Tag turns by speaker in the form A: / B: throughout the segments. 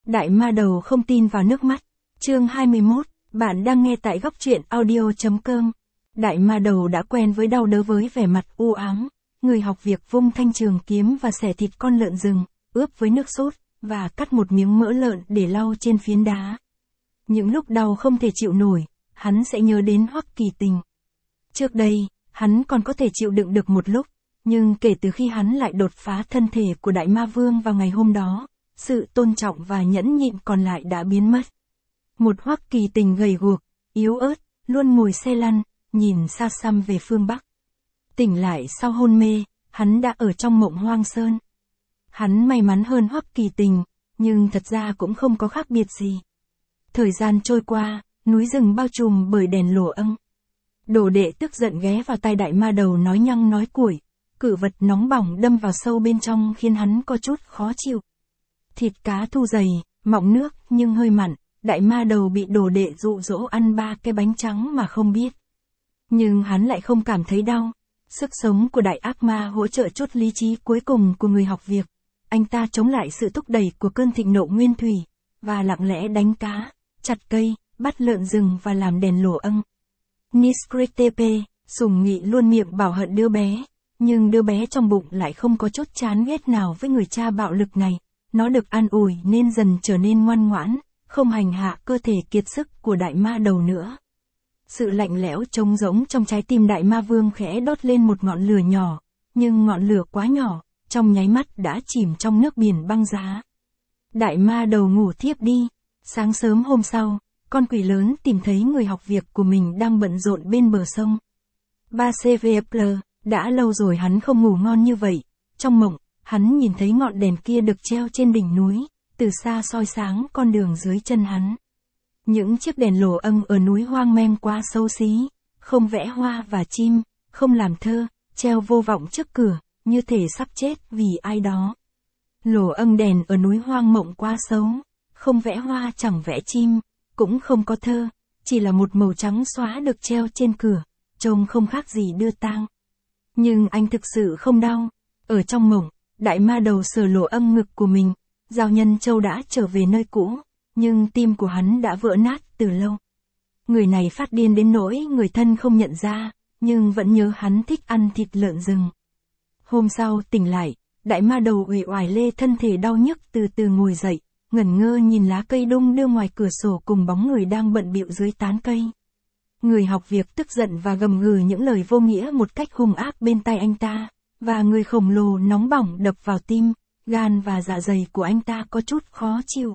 A: Đại ma đầu không tin vào nước mắt. Chương 21, bạn đang nghe tại góc truyện audio.com. Đại ma đầu đã quen với đau đớn với vẻ mặt u ám. Người học việc vung thanh trường kiếm và xẻ thịt con lợn rừng, ướp với nước sốt, và cắt một miếng mỡ lợn để lau trên phiến đá. Những lúc đau không thể chịu nổi, hắn sẽ nhớ đến Hoắc Kỳ Tình. Trước đây, hắn còn có thể chịu đựng được một lúc, nhưng kể từ khi hắn lại đột phá thân thể của Đại Ma Vương vào ngày hôm đó, sự tôn trọng và nhẫn nhịn còn lại đã biến mất. Một Hoắc Kỳ Tình gầy guộc, yếu ớt, luôn ngồi xe lăn, nhìn xa xăm về phương Bắc. Tỉnh lại sau hôn mê, hắn đã ở trong mộng hoang sơn. Hắn may mắn hơn Hoắc Kỳ Tình, nhưng thật ra cũng không có khác biệt gì. Thời gian trôi qua, núi rừng bao trùm bởi đèn lổ âng. Đồ đệ tức giận ghé vào tai đại ma đầu nói nhăng nói cuội, cự vật nóng bỏng đâm vào sâu bên trong khiến hắn có chút khó chịu. Thịt cá thu dày, mọng nước nhưng hơi mặn, đại ma đầu bị đồ đệ dụ dỗ ăn 3 cái bánh trắng mà không biết. Nhưng hắn lại không cảm thấy đau. Sức sống của đại ác ma hỗ trợ chút lý trí cuối cùng của người học việc. Anh ta chống lại sự thúc đẩy của cơn thịnh nộ nguyên thủy, và lặng lẽ đánh cá, chặt cây, bắt lợn rừng và làm đèn lổ âng. Niskritepe, Sùng Nghị luôn miệng bảo hận đứa bé, nhưng đứa bé trong bụng lại không có chút chán ghét nào với người cha bạo lực này. Nó được an ủi nên dần trở nên ngoan ngoãn, không hành hạ cơ thể kiệt sức của đại ma đầu nữa. Sự lạnh lẽo trống rỗng trong trái tim đại ma vương khẽ đốt lên một ngọn lửa nhỏ, nhưng ngọn lửa quá nhỏ, trong nháy mắt đã chìm trong nước biển băng giá. Đại ma đầu ngủ thiếp đi. Sáng sớm hôm sau, con quỷ lớn tìm thấy người học việc của mình đang bận rộn bên bờ sông. Basevepler, đã lâu rồi hắn không ngủ ngon như vậy. Trong mộng, hắn nhìn thấy ngọn đèn kia được treo trên đỉnh núi, từ xa soi sáng con đường dưới chân hắn. Những chiếc đèn lổ âng ở núi hoang men quá xấu xí, không vẽ hoa và chim, không làm thơ, treo vô vọng trước cửa, như thể sắp chết vì ai đó. Lổ âng đèn ở núi hoang mộng quá xấu, không vẽ hoa chẳng vẽ chim, cũng không có thơ, chỉ là một màu trắng xóa được treo trên cửa, trông không khác gì đưa tang. Nhưng anh thực sự không đau. Ở trong mộng, đại ma đầu sờ lỗ âng ngực của mình, Giao Nhân Châu đã trở về nơi cũ, nhưng tim của hắn đã vỡ nát từ lâu. Người này phát điên đến nỗi người thân không nhận ra, nhưng vẫn nhớ hắn thích ăn thịt lợn rừng. Hôm sau tỉnh lại, đại ma đầu uể oải lê thân thể đau nhức từ từ ngồi dậy, ngẩn ngơ nhìn lá cây đung đưa ngoài cửa sổ cùng bóng người đang bận bịu dưới tán cây. Người học việc tức giận và gầm gừ những lời vô nghĩa một cách hung ác bên tai anh ta, và người khổng lồ nóng bỏng đập vào tim, gan và dạ dày của anh ta có chút khó chịu.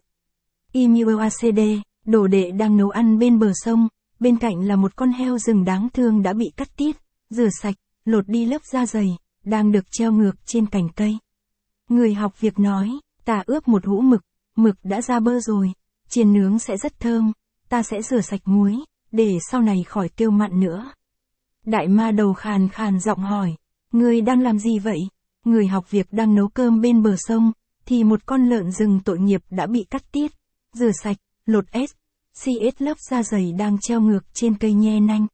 A: IMUACD, đồ đệ đang nấu ăn bên bờ sông, bên cạnh là một con heo rừng đáng thương đã bị cắt tiết, rửa sạch, lột đi lớp da dày, đang được treo ngược trên cành cây. Người học việc nói, ta ướp một hũ mực, mực đã ra bơ rồi, chiên nướng sẽ rất thơm, ta sẽ rửa sạch muối, để sau này khỏi kêu mặn nữa. Đại ma đầu khàn khàn giọng hỏi, ngươi đang làm gì vậy? Người học việc đang nấu cơm bên bờ sông, thì một con lợn rừng tội nghiệp đã bị cắt tiết, rửa sạch, lột CS lớp da dày đang treo ngược trên cây nhe nanh.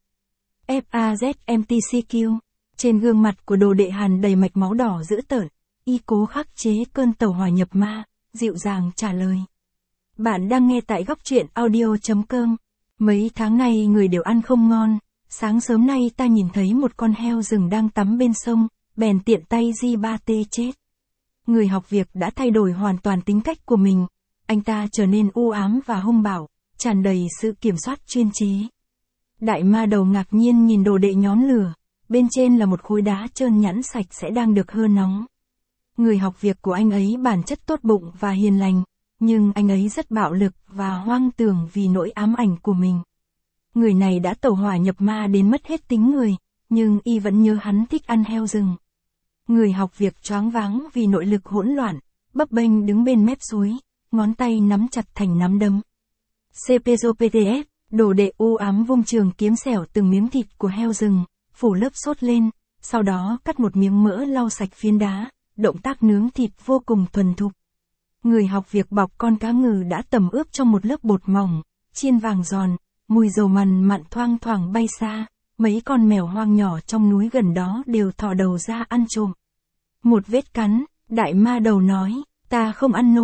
A: FAZMTCQ, trên gương mặt của đồ đệ Hàn đầy mạch máu đỏ dữ tợn, y cố khắc chế cơn tẩu hỏa nhập ma, dịu dàng trả lời. Bạn đang nghe tại góc truyện audio.com. Mấy tháng nay người đều ăn không ngon, sáng sớm nay ta nhìn thấy một con heo rừng đang tắm bên sông, bèn tiện tay di ba tê chết. Người học việc đã thay đổi hoàn toàn tính cách của mình, anh ta trở nên u ám và hung bạo, tràn đầy sự kiểm soát chuyên chế. Đại ma đầu ngạc nhiên nhìn đồ đệ nhóm lửa, bên trên là một khối đá trơn nhẵn sạch sẽ đang được hơ nóng. Người học việc của anh ấy bản chất tốt bụng và hiền lành, nhưng anh ấy rất bạo lực và hoang tưởng vì nỗi ám ảnh của mình. Người này đã tẩu hỏa nhập ma đến mất hết tính người, nhưng y vẫn nhớ hắn thích ăn heo rừng. Người học việc choáng váng vì nội lực hỗn loạn, bấp bênh đứng bên mép suối, ngón tay nắm chặt thành nắm đấm. CPSOPTF, đồ đệ u ám vung trường kiếm xẻo từng miếng thịt của heo rừng, phủ lớp sốt lên, sau đó cắt một miếng mỡ lau sạch phiến đá, động tác nướng thịt vô cùng thuần thục. Người học việc bọc con cá ngừ đã tẩm ướp trong một lớp bột mỏng, chiên vàng giòn, mùi dầu mằn mặn thoang thoảng bay xa, mấy con mèo hoang nhỏ trong núi gần đó đều thò đầu ra ăn trộm. Một vết cắn, đại ma đầu nói, ta không ăn nổi.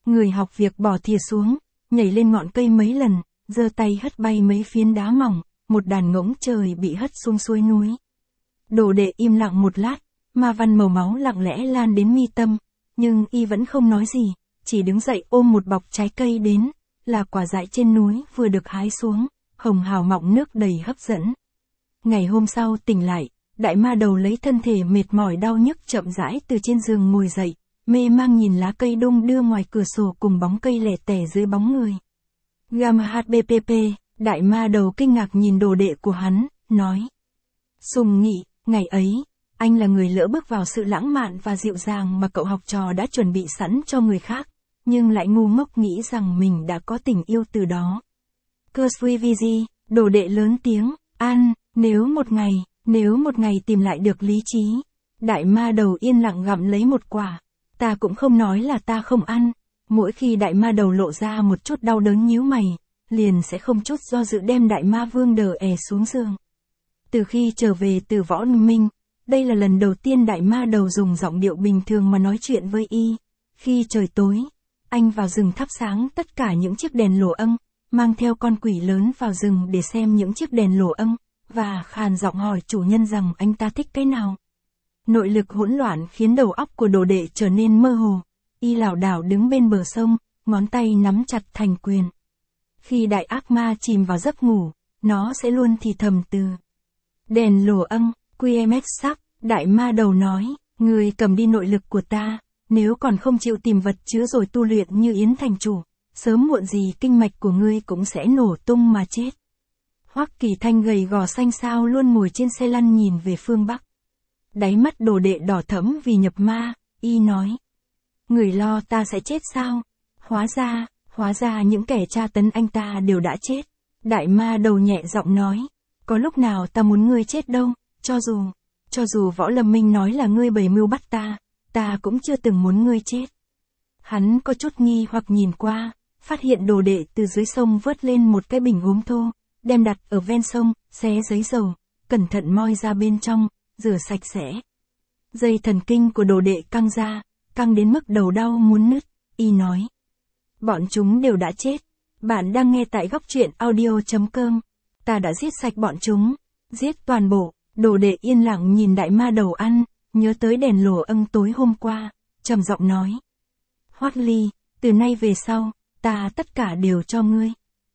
A: Người học việc bỏ thìa xuống, nhảy lên ngọn cây mấy lần, giơ tay hất bay mấy phiến đá mỏng, một đàn ngỗng trời bị hất xuống suối núi. Đồ đệ im lặng một lát, ma văn màu máu lặng lẽ lan đến mi tâm, nhưng y vẫn không nói gì, chỉ đứng dậy ôm một bọc trái cây đến, là quả dại trên núi vừa được hái xuống, hồng hào mọng nước đầy hấp dẫn. Ngày hôm sau tỉnh lại, đại ma đầu lấy thân thể mệt mỏi đau nhức chậm rãi từ trên giường ngồi dậy, mê mang nhìn lá cây đung đưa ngoài cửa sổ cùng bóng cây lẻ tẻ dưới bóng người. Gamma HBPP, đại ma đầu kinh ngạc nhìn đồ đệ của hắn, nói. Sùng Nghị, ngày ấy, anh là người lỡ bước vào sự lãng mạn và dịu dàng mà cậu học trò đã chuẩn bị sẵn cho người khác, nhưng lại ngu ngốc nghĩ rằng mình đã có tình yêu từ đó. Kurswiviji, đồ đệ lớn tiếng, An, nếu một ngày tìm lại được lý trí. Đại ma đầu yên lặng gặm lấy một quả. Ta cũng không nói là ta không ăn. Mỗi khi đại ma đầu lộ ra một chút đau đớn nhíu mày, liền sẽ không chút do dự đem đại ma vương đờ xuống giường. Từ khi trở về từ Võ Minh, đây là lần đầu tiên đại ma đầu dùng giọng điệu bình thường mà nói chuyện với y. Khi trời tối, anh vào rừng thắp sáng tất cả những chiếc đèn lồ âng, mang theo con quỷ lớn vào rừng để xem những chiếc đèn lồ âng, và khàn giọng hỏi chủ nhân rằng anh ta thích cái nào. Nội lực hỗn loạn khiến đầu óc của đồ đệ trở nên mơ hồ, y lảo đảo đứng bên bờ sông, ngón tay nắm chặt thành quyền. Khi đại ác ma chìm vào giấc ngủ, nó sẽ luôn thì thầm từ. Đèn lồ âng, QMX sắc, đại ma đầu nói, người cầm đi nội lực của ta, nếu còn không chịu tìm vật chứa rồi tu luyện như Yến thành chủ, sớm muộn gì kinh mạch của ngươi cũng sẽ nổ tung mà chết. Hoắc Kỳ Thanh gầy gò xanh xao luôn ngồi trên xe lăn nhìn về phương Bắc. Đáy mắt đồ đệ đỏ thẫm vì nhập ma, y nói. Người lo ta sẽ chết sao? Hóa ra những kẻ tra tấn anh ta đều đã chết. Đại ma đầu nhẹ giọng nói. Có lúc nào ta muốn ngươi chết đâu, cho dù Võ Lâm Minh nói là ngươi bày mưu bắt ta cũng chưa từng muốn ngươi chết. Hắn có chút nghi hoặc nhìn qua, phát hiện đồ đệ từ dưới sông vớt lên một cái bình gốm thô, đem đặt ở ven sông, xé giấy dầu, cẩn thận moi ra bên trong, rửa sạch sẽ. Dây thần kinh của đồ đệ căng ra, căng đến mức đầu đau muốn nứt, y nói. Bọn chúng đều đã chết. Bạn đang nghe tại góc truyện audio.com. Ta đã giết sạch bọn chúng, giết toàn bộ. Đồ đệ yên lặng nhìn đại ma đầu ăn, nhớ tới đèn lồ âng tối hôm qua, trầm giọng nói. Hoắc Ly, từ nay về sau, ta tất cả đều cho ngươi.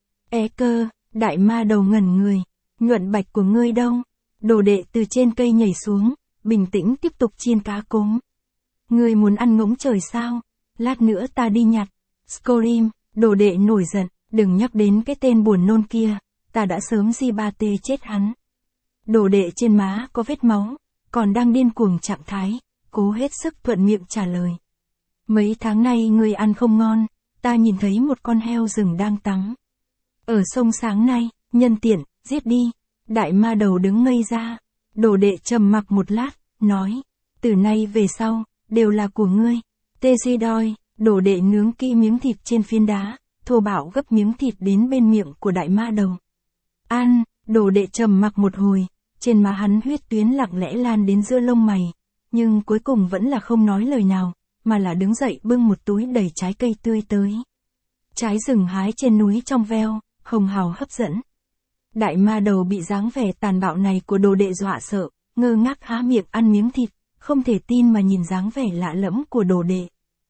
A: Cơ, đại ma đầu ngẩn người, nhuận bạch của ngươi đâu? Đồ đệ từ trên cây nhảy xuống, bình tĩnh tiếp tục chiên cá cốm. Ngươi muốn ăn ngỗng trời sao? Lát nữa ta đi nhặt. Scorim, đồ đệ nổi giận, đừng nhắc đến cái tên buồn nôn kia, ta đã sớm di-ba-tê chết hắn. Đồ đệ trên má có vết máu, còn đang điên cuồng trạng thái, cố hết sức thuận miệng trả lời. Mấy tháng nay ngươi ăn không ngon, ta nhìn thấy một con heo rừng đang tắm. Ở sông sáng nay, nhân tiện, giết đi. Đại ma đầu đứng ngây ra, đồ đệ trầm mặc một lát, nói, từ nay về sau, đều là của ngươi. Tezidoi, đồ đệ nướng kỹ miếng thịt trên phiến đá, thô bạo gấp miếng thịt đến bên miệng của đại ma đầu. An, đồ đệ trầm mặc một hồi, trên má hắn huyết tuyến lặng lẽ lan đến giữa lông mày, nhưng cuối cùng vẫn là không nói lời nào, mà là đứng dậy bưng một túi đầy trái cây tươi tới. Trái rừng hái trên núi trong veo, hồng hào hấp dẫn. Đại ma đầu bị dáng vẻ tàn bạo này của đồ đệ dọa sợ, ngơ ngác há miệng ăn miếng thịt, không thể tin mà nhìn dáng vẻ lạ lẫm của đồ đệ.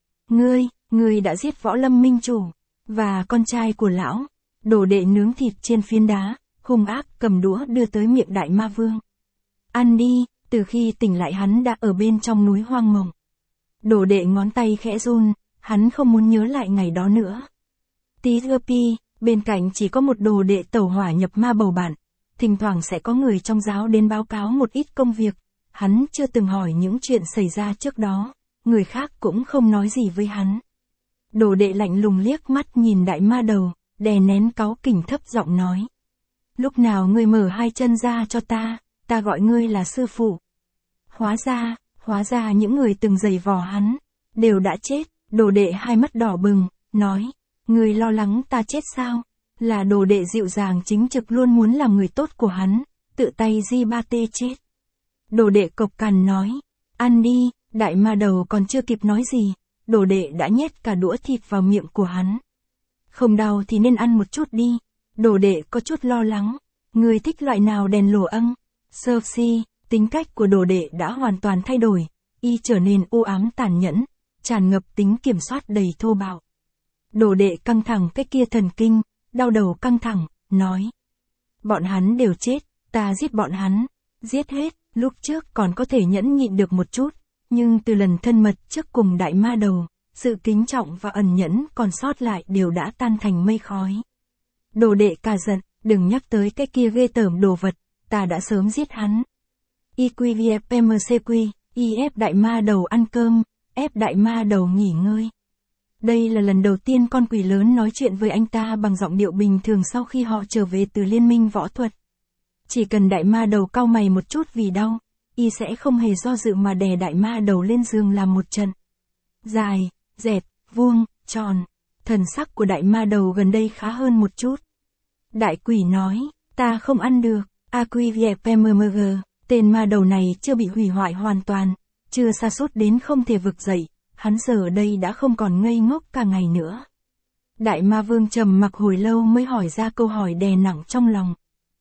A: Ngươi đã giết Võ Lâm Minh chủ, và con trai của lão. Đồ đệ nướng thịt trên phiến đá, hung ác cầm đũa đưa tới miệng đại ma vương. Ăn đi, từ khi tỉnh lại hắn đã ở bên trong núi hoang mộng. Đồ đệ ngón tay khẽ run, hắn không muốn nhớ lại ngày đó nữa. Tigerpi, bên cạnh chỉ có một đồ đệ tẩu hỏa nhập ma bầu bạn, thỉnh thoảng sẽ có người trong giáo đến báo cáo một ít công việc, hắn chưa từng hỏi những chuyện xảy ra trước đó, người khác cũng không nói gì với hắn. Đồ đệ lạnh lùng liếc mắt nhìn đại ma đầu, đè nén cáu kỉnh thấp giọng nói. Lúc nào ngươi mở hai chân ra cho ta gọi ngươi là sư phụ. Hóa ra những người từng giày vò hắn, đều đã chết. Đồ đệ hai mắt đỏ bừng, nói, ngươi lo lắng ta chết sao? Là đồ đệ dịu dàng chính trực luôn muốn làm người tốt của hắn, tự tay di-ba-tê chết. Đồ đệ cộc cằn nói, ăn đi. Đại ma đầu còn chưa kịp nói gì, đồ đệ đã nhét cả đũa thịt vào miệng của hắn. Không đau thì nên ăn một chút đi. Đồ đệ có chút lo lắng. Người thích loại nào đèn lồ âng? Cersei, tính cách của đồ đệ đã hoàn toàn thay đổi. Y trở nên u ám tàn nhẫn, tràn ngập tính kiểm soát đầy thô bạo. Đồ đệ căng thẳng cái kia thần kinh, đau đầu căng thẳng, nói. Bọn hắn đều chết, ta giết bọn hắn. Giết hết, lúc trước còn có thể nhẫn nhịn được một chút, nhưng từ lần thân mật trước cùng đại ma đầu, sự kính trọng và ẩn nhẫn còn sót lại đều đã tan thành mây khói. Đồ đệ cả giận, đừng nhắc tới cái kia ghê tởm đồ vật, ta đã sớm giết hắn. IQVFMCQ, y ép đại ma đầu ăn cơm, ép đại ma đầu nghỉ ngơi. Đây là lần đầu tiên con quỷ lớn nói chuyện với anh ta bằng giọng điệu bình thường sau khi họ trở về từ liên minh võ thuật. Chỉ cần đại ma đầu cau mày một chút vì đau, y sẽ không hề do dự mà đè đại ma đầu lên giường làm một trận. Dài, dẹt, vuông, tròn. Thần sắc của đại ma đầu gần đây khá hơn một chút. Đại quỷ nói, ta không ăn được. AQVFMMG, tên ma đầu này chưa bị hủy hoại hoàn toàn, chưa sa sút đến không thể vực dậy, hắn giờ đây đã không còn ngây ngốc cả ngày nữa. Đại ma vương trầm mặc hồi lâu mới hỏi ra câu hỏi đè nặng trong lòng.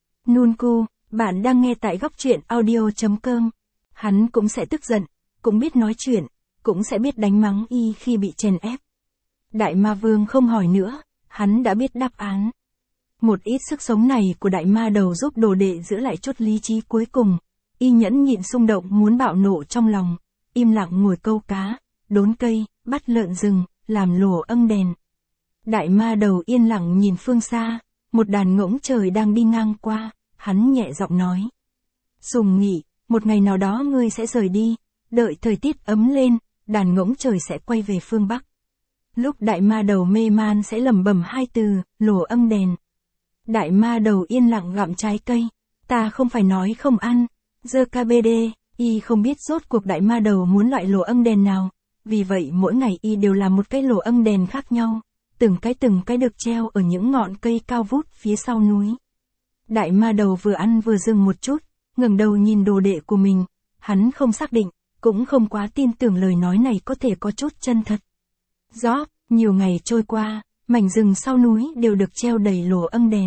A: Nunku, bạn đang nghe tại góc truyện audio.com. Hắn cũng sẽ tức giận, cũng biết nói chuyện, cũng sẽ biết đánh mắng y khi bị chèn ép. Đại ma vương không hỏi nữa, hắn đã biết đáp án. Một ít sức sống này của đại ma đầu giúp đồ đệ giữ lại chút lý trí cuối cùng. Y nhẫn nhịn xung động muốn bạo nộ trong lòng, im lặng ngồi câu cá, đốn cây, bắt lợn rừng, làm lồ âng đèn. Đại ma đầu yên lặng nhìn phương xa, một đàn ngỗng trời đang đi ngang qua, hắn nhẹ giọng nói. Sùng Nghị, một ngày nào đó ngươi sẽ rời đi, đợi thời tiết ấm lên, đàn ngỗng trời sẽ quay về phương Bắc. Lúc đại ma đầu mê man sẽ lẩm bẩm hai từ, lồ âng đèn. Đại ma đầu yên lặng gặm trái cây, ta không phải nói không ăn, giờ KBD, y không biết rốt cuộc đại ma đầu muốn loại lồ âng đèn nào, vì vậy mỗi ngày y đều làm một cái lồ âng đèn khác nhau, từng cái được treo ở những ngọn cây cao vút phía sau núi. Đại ma đầu vừa ăn vừa dừng một chút, ngẩng đầu nhìn đồ đệ của mình, hắn không xác định, cũng không quá tin tưởng lời nói này có thể có chút chân thật. Rõ, nhiều ngày trôi qua, mảnh rừng sau núi đều được treo đầy lồ âng đèn.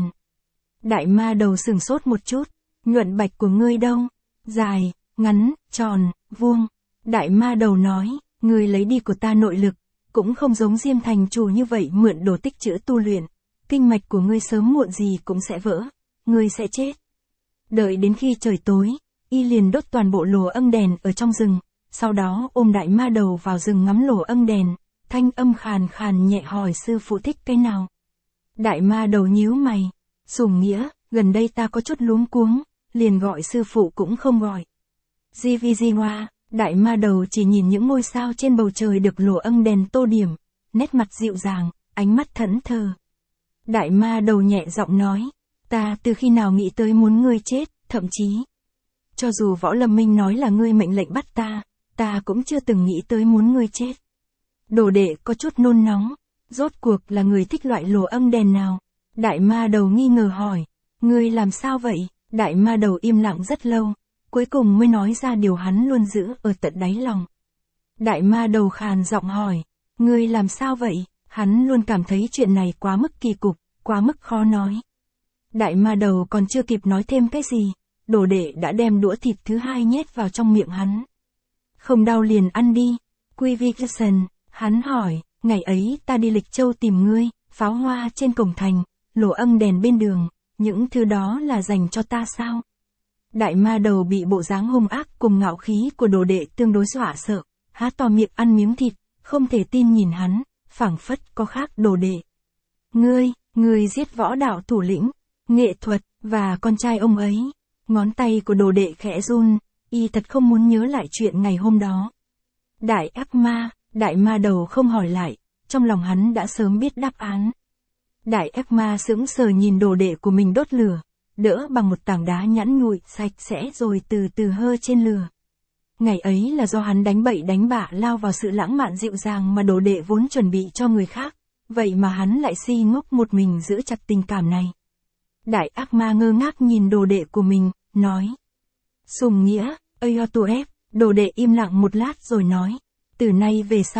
A: Đại ma đầu sừng sốt một chút, nhuận bạch của ngươi đâu? Dài, ngắn, tròn, vuông. Đại ma đầu nói, ngươi lấy đi của ta nội lực, cũng không giống Diêm thành chủ như vậy mượn đồ tích trữ tu luyện. Kinh mạch của ngươi sớm muộn gì cũng sẽ vỡ, ngươi sẽ chết. Đợi đến khi trời tối, y liền đốt toàn bộ lồ âng đèn ở trong rừng, sau đó ôm đại ma đầu vào rừng ngắm lồ âng đèn, thanh âm khàn khàn nhẹ hỏi sư phụ thích cái nào. Đại ma đầu nhíu mày, Sùng Nghĩa, gần đây ta có chút luống cuống, liền gọi sư phụ cũng không gọi. Jivijiwa, đại ma đầu chỉ nhìn những ngôi sao trên bầu trời được lồ âng đèn tô điểm, nét mặt dịu dàng, ánh mắt thẫn thờ. Đại ma đầu nhẹ giọng nói, ta từ khi nào nghĩ tới muốn ngươi chết, thậm chí. Cho dù Võ Lâm Minh nói là ngươi mệnh lệnh bắt ta cũng chưa từng nghĩ tới muốn ngươi chết. Đồ đệ có chút nôn nóng, rốt cuộc là người thích loại lồ âng đèn nào? Đại ma đầu nghi ngờ hỏi, ngươi làm sao vậy? Đại ma đầu im lặng rất lâu, cuối cùng mới nói ra điều hắn luôn giữ ở tận đáy lòng. Đại ma đầu khàn giọng hỏi, ngươi làm sao vậy? Hắn luôn cảm thấy chuyện này quá mức kỳ cục, quá mức khó nói. Đại ma đầu còn chưa kịp nói thêm cái gì, đồ đệ đã đem đũa thịt thứ hai nhét vào trong miệng hắn. Không đau liền ăn đi. Quivication, hắn hỏi, ngày ấy ta đi Lịch Châu tìm ngươi, pháo hoa trên cổng thành, lồ âng đèn bên đường, những thứ đó là dành cho ta sao? Đại ma đầu bị bộ dáng hung ác cùng ngạo khí của đồ đệ tương đối dọa sợ, há to miệng ăn miếng thịt, không thể tin nhìn hắn, phảng phất có khác đồ đệ. Ngươi giết võ đạo thủ lĩnh, nghệ thuật, và con trai ông ấy. Ngón tay của đồ đệ khẽ run, y thật không muốn nhớ lại chuyện ngày hôm đó. Đại ác ma, đại ma đầu không hỏi lại, trong lòng hắn đã sớm biết đáp án. Đại ác ma sững sờ nhìn đồ đệ của mình đốt lửa, đỡ bằng một tảng đá nhẵn nhụi sạch sẽ rồi từ từ hơ trên lửa. Ngày ấy là do hắn đánh bậy đánh bạ lao vào sự lãng mạn dịu dàng mà đồ đệ vốn chuẩn bị cho người khác, vậy mà hắn lại si ngốc một mình giữ chặt tình cảm này. Đại ác ma ngơ ngác nhìn đồ đệ của mình, nói. Sùng Nghĩa, Ayotuef, đồ đệ im lặng một lát rồi nói. Từ nay về sau,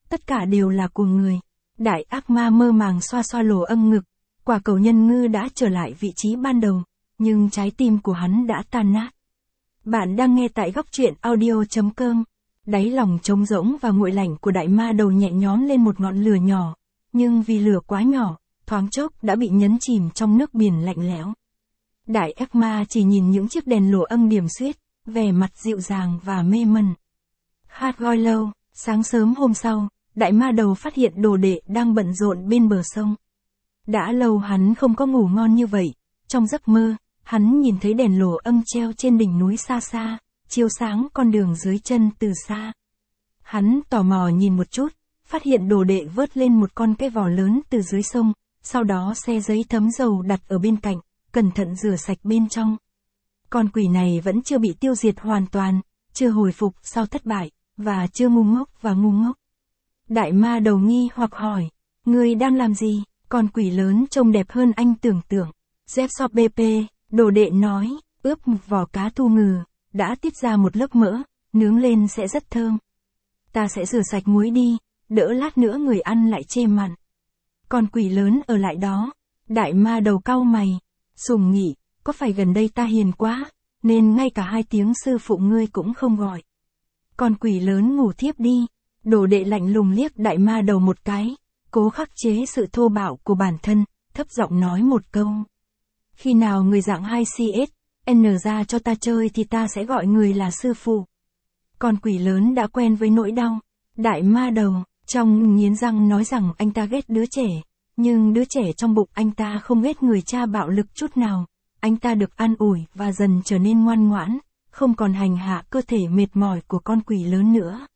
A: tất cả đều là của người. Đại ác ma mơ màng xoa xoa lỗ âm ngực, quả cầu nhân ngư đã trở lại vị trí ban đầu, nhưng trái tim của hắn đã tan nát. Bạn đang nghe tại góc truyện audio.com. Đáy lòng trống rỗng và nguội lạnh của đại ma đầu nhẹ nhóm lên một ngọn lửa nhỏ, nhưng vì lửa quá nhỏ, thoáng chốc đã bị nhấn chìm trong nước biển lạnh lẽo. Đại ác ma chỉ nhìn những chiếc đèn lỗ âm điểm xuyết, vẻ mặt dịu dàng và mê mẩn. Hát goi lâu, sáng sớm hôm sau, đại ma đầu phát hiện đồ đệ đang bận rộn bên bờ sông. Đã lâu hắn không có ngủ ngon như vậy, trong giấc mơ, hắn nhìn thấy đèn lỗ âm treo trên đỉnh núi xa xa, chiếu sáng con đường dưới chân từ xa. Hắn tò mò nhìn một chút, phát hiện đồ đệ vớt lên một con cái vỏ lớn từ dưới sông, sau đó xe giấy thấm dầu đặt ở bên cạnh, cẩn thận rửa sạch bên trong. Con quỷ này vẫn chưa bị tiêu diệt hoàn toàn, chưa hồi phục sau thất bại, và chưa ngu ngốc. Đại ma đầu nghi hoặc hỏi, ngươi đang làm gì? Con quỷ lớn trông đẹp hơn anh tưởng tượng. Zepsop BP, đồ đệ nói, ướp một vỏ cá thu ngừ, đã tiết ra một lớp mỡ, nướng lên sẽ rất thơm. Ta sẽ rửa sạch muối đi, đỡ lát nữa người ăn lại chê mặn. Con quỷ lớn ở lại đó, đại ma đầu cau mày, sùng nhị, có phải gần đây ta hiền quá, nên ngay cả 2 tiếng sư phụ ngươi cũng không gọi. Con quỷ lớn ngủ thiếp đi, đồ đệ lạnh lùng liếc đại ma đầu một cái, cố khắc chế sự thô bạo của bản thân, thấp giọng nói một câu. Khi nào người dạng 2CS, ra cho ta chơi thì ta sẽ gọi người là sư phụ. Con quỷ lớn đã quen với nỗi đau, đại ma đầu, trong nghiến răng nói rằng anh ta ghét đứa trẻ, nhưng đứa trẻ trong bụng anh ta không ghét người cha bạo lực chút nào. Anh ta được an ủi và dần trở nên ngoan ngoãn, không còn hành hạ cơ thể mệt mỏi của con quỷ lớn nữa.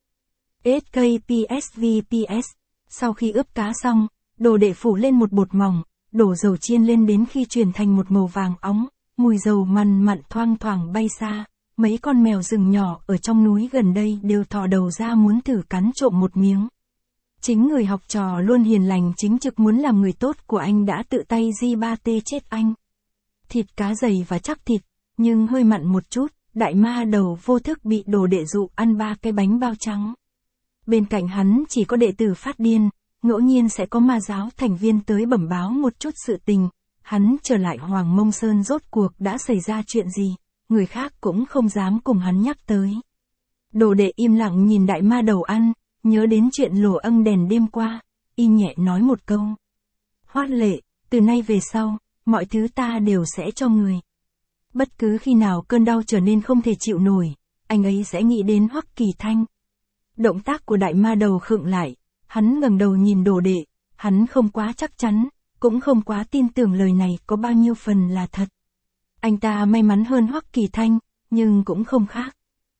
A: SKPSVPS. Sau khi ướp cá xong, đồ đệ phủ lên một bột mỏng, đổ dầu chiên lên đến khi chuyển thành một màu vàng óng, mùi dầu mằn mặn thoang thoảng bay xa. Mấy con mèo rừng nhỏ ở trong núi gần đây đều thò đầu ra muốn thử cắn trộm một miếng. Chính người học trò luôn hiền lành chính trực muốn làm người tốt của anh đã tự tay G3T chết anh. Thịt cá dày và chắc thịt, nhưng hơi mặn một chút, đại ma đầu vô thức bị đồ đệ dụ ăn 3 cái bánh bao trắng. Bên cạnh hắn chỉ có đệ tử phát điên, ngẫu nhiên sẽ có ma giáo thành viên tới bẩm báo một chút sự tình. Hắn trở lại Hoàng Mông Sơn rốt cuộc đã xảy ra chuyện gì, người khác cũng không dám cùng hắn nhắc tới. Đồ đệ im lặng nhìn đại ma đầu ăn, nhớ đến chuyện lỗ âm đèn đêm qua, y nhẹ nói một câu. Hoát lệ, từ nay về sau, mọi thứ ta đều sẽ cho người. Bất cứ khi nào cơn đau trở nên không thể chịu nổi, anh ấy sẽ nghĩ đến Hoắc Kỳ Thanh. Động tác của đại ma đầu khựng lại, hắn ngẩng đầu nhìn đồ đệ, hắn không quá chắc chắn, cũng không quá tin tưởng lời này có bao nhiêu phần là thật. Anh ta may mắn hơn Hoắc Kỳ Thanh, nhưng cũng không khác.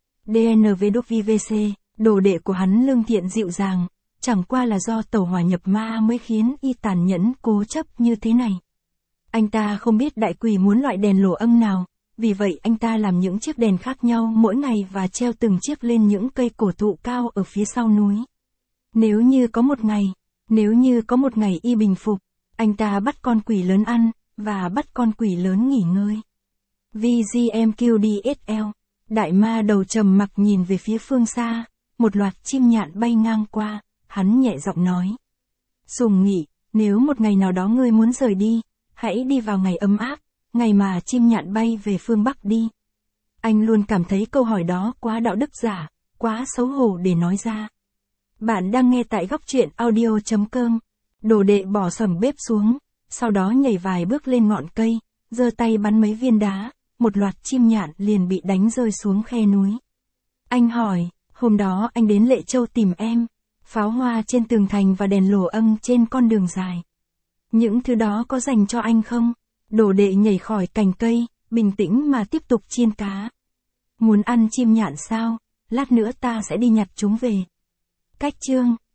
A: DNVWVC, đồ đệ của hắn lương thiện dịu dàng, chẳng qua là do tẩu hỏa nhập ma mới khiến y tàn nhẫn cố chấp như thế này. Anh ta không biết đại quỷ muốn loại đèn lỗ âm nào, vì vậy anh ta làm những chiếc đèn khác nhau mỗi ngày và treo từng chiếc lên những cây cổ thụ cao ở phía sau núi. Nếu như có một ngày y bình phục, anh ta bắt con quỷ lớn ăn, và bắt con quỷ lớn nghỉ ngơi. VGMQDSL, đại ma đầu trầm mặc nhìn về phía phương xa, một loạt chim nhạn bay ngang qua, hắn nhẹ giọng nói. Sùng nhị, nếu một ngày nào đó ngươi muốn rời đi, hãy đi vào ngày ấm áp, ngày mà chim nhạn bay về phương Bắc đi. Anh luôn cảm thấy câu hỏi đó quá đạo đức giả, quá xấu hổ để nói ra. Bạn đang nghe tại góc truyện audio.com. Đồ đệ bỏ sẩm bếp xuống, sau đó nhảy vài bước lên ngọn cây, giơ tay bắn mấy viên đá, một loạt chim nhạn liền bị đánh rơi xuống khe núi. Anh hỏi, hôm đó anh đến Lệ Châu tìm em, pháo hoa trên tường thành và đèn lỗ âm trên con đường dài. Những thứ đó có dành cho anh không? Đồ đệ nhảy khỏi cành cây, bình tĩnh mà tiếp tục chiên cá. Muốn ăn chim nhạn sao? Lát nữa ta sẽ đi nhặt chúng về. Cách chương